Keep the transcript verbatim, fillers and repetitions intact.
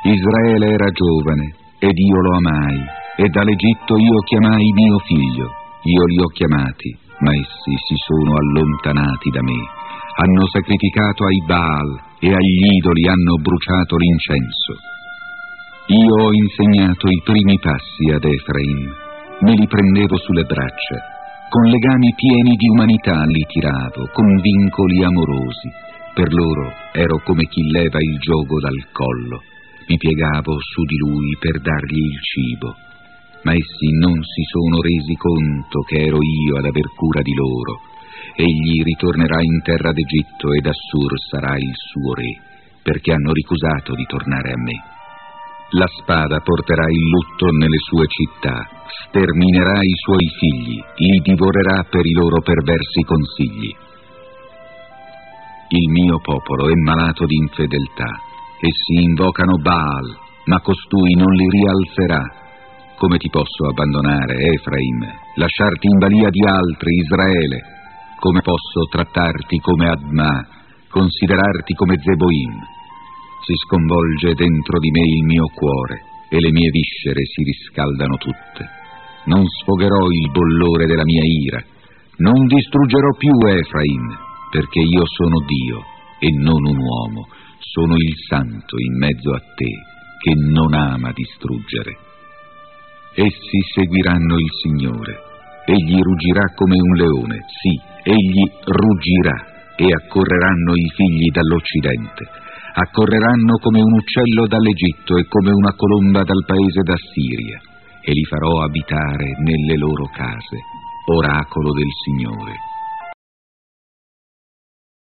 Israele era giovane, ed io lo amai, e dall'Egitto io chiamai mio figlio. Io li ho chiamati, ma essi si sono allontanati da me. Hanno sacrificato ai Baal, e agli idoli hanno bruciato l'incenso. Io ho insegnato i primi passi ad Efraim, me li prendevo sulle braccia, con legami pieni di umanità li tiravo, con vincoli amorosi. Per loro ero come chi leva il giogo dal collo, mi piegavo su di lui per dargli il cibo. Ma essi non si sono resi conto che ero io ad aver cura di loro. Egli ritornerà in terra d'Egitto ed Assur sarà il suo re, perché hanno ricusato di tornare a me. La spada porterà il lutto nelle sue città, sterminerà i suoi figli, li divorerà per i loro perversi consigli. Il mio popolo è malato di infedeltà, essi invocano Baal, ma costui non li rialzerà. Come ti posso abbandonare, Efraim, lasciarti in balia di altri, Israele? Come posso trattarti come Adma, considerarti come Zeboim? Si sconvolge dentro di me il mio cuore e le mie viscere si riscaldano tutte. Non sfogherò il bollore della mia ira, non distruggerò più Efraim, perché io sono Dio e non un uomo, sono il Santo in mezzo a te, che non ama distruggere. Essi seguiranno il Signore, egli ruggirà come un leone, sì, egli ruggirà, e accorreranno i figli dall'Occidente, accorreranno come un uccello dall'Egitto e come una colomba dal paese d'Assiria, e li farò abitare nelle loro case, oracolo del Signore.